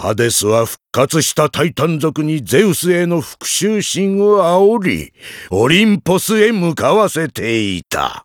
ハデスは復活したタイタン族にゼウスへの復讐心を煽りオリンポスへ向かわせていた。